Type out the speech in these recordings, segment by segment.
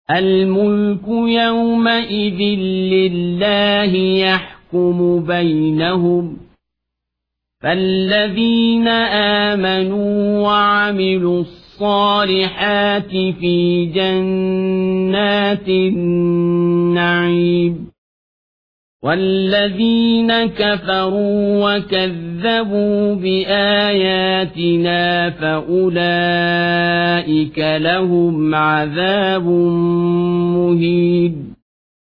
الملك يومئذ لله يحكم بينهم فالذين آمنوا وعملوا الصالحات في جنات النعيم والذين كفروا وكذبوا بآياتنا فأولئك لهم عذاب مهين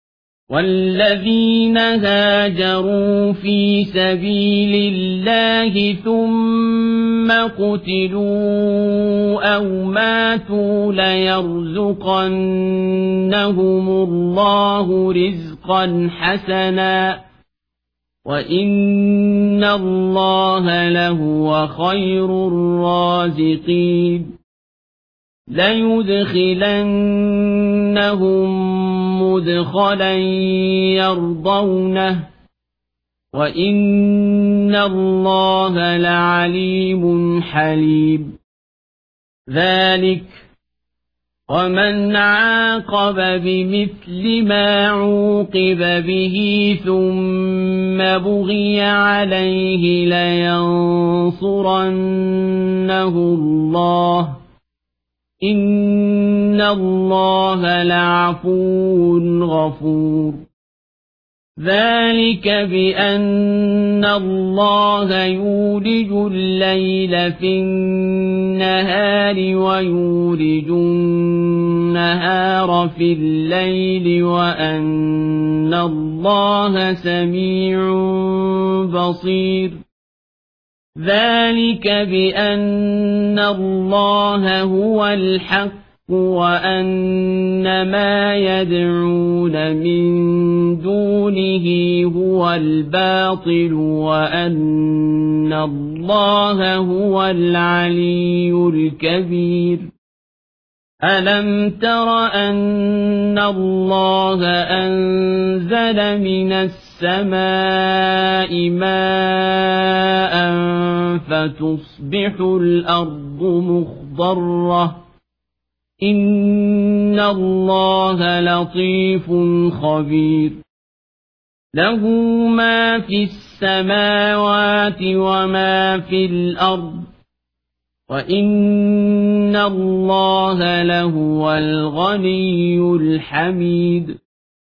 والذين هاجروا في سبيل الله ثم قتلوا أو ماتوا ليرزقنهم الله رزقا حسنا وإن الله لهو خير الرازقين ليدخلنهم مدخلا يرضونه وإن الله لعليم حليم ذلك ومن عاقب بمثل ما عوقب به ثم بغي عليه لينصرنه الله إن الله لعفو غفور ذلك بأن الله يولج الليل في النهار ويولج النهار في الليل وأن الله سميع بصير ذلك بأن الله هو الحق وأن ما يدعون من دونه هو الباطل وأن الله هو العلي الكبير ألم تر أن الله أنزل من السماء ماء فتصبح الأرض مخضرة إن الله لطيف خبير له ما في السماوات وما في الأرض وإن الله لهو الغني الحميد